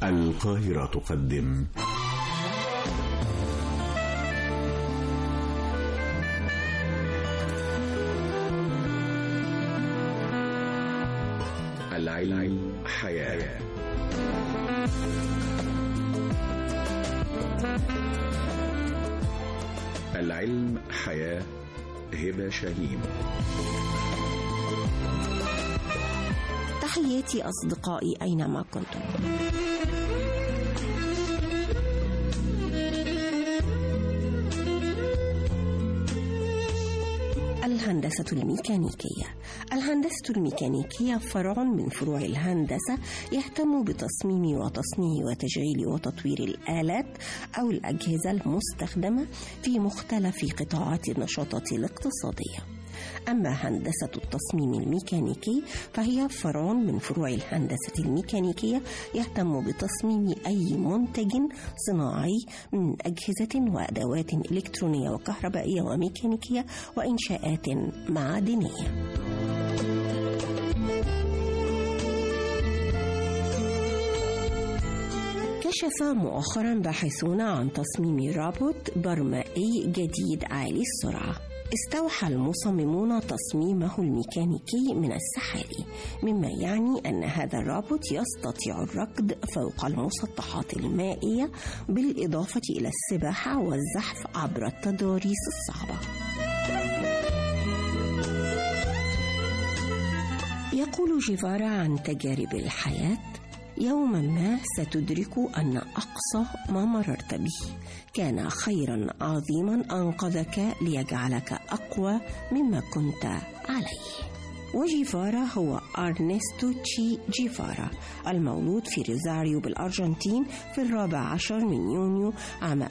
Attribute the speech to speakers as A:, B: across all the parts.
A: القاهرة تقدم العلم حياة. العلم حياة. هبة شاهين.
B: تحياتي أصدقائي أينما كنتم. الهندسة الميكانيكية. الهندسة الميكانيكية فرع من فروع الهندسة يهتم بتصميم وتصنيع وتشغيل وتطوير الآلات أو الأجهزة المستخدمة في مختلف قطاعات النشاطات الاقتصادية. أما هندسة التصميم الميكانيكي فهي فرع من فروع الهندسة الميكانيكية يهتم بتصميم أي منتج صناعي من أجهزة وأدوات إلكترونية وكهربائية وميكانيكية وإنشاءات معدنية. كشف مؤخرا باحثون عن تصميم روبوت برمائي جديد عالي السرعة. استوحى المصممون تصميمه الميكانيكي من السحالي، مما يعني أن هذا الروبوت يستطيع الركض فوق المسطحات المائية بالإضافة إلى السباحة والزحف عبر التضاريس الصعبة. يقول جيفارا عن تجارب الحياة: يوما ما ستدرك أن أقصى ما مررت به كان خيرا عظيما أنقذك ليجعلك أقوى مما كنت عليه. وجيفارا هو أرنستو تشي جيفارا، المولود في روزاريو بالأرجنتين في 14 يونيو عام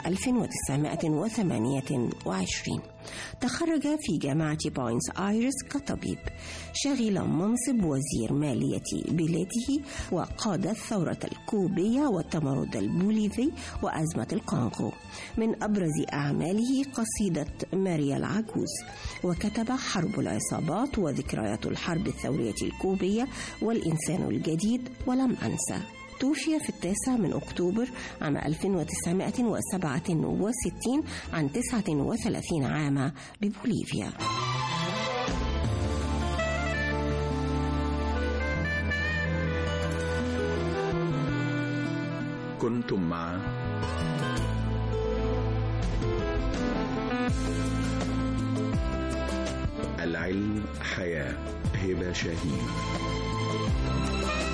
B: 1928. تخرج في جامعة بوينس آيرس كطبيب، شغل منصب وزير مالية بلاده، وقاد الثورة الكوبية والتمرد البوليفي وأزمة الكونغو. من أبرز أعماله قصيدة ماريا العجوز، وكتب حرب العصابات وذكريات الحرب الثورية الكوبية والإنسان الجديد ولم أنسى. توفي في 9 أكتوبر عام 1967 عن 39 عاما ببوليفيا.
A: كنتم مع العلم حياة. هبة شاهين.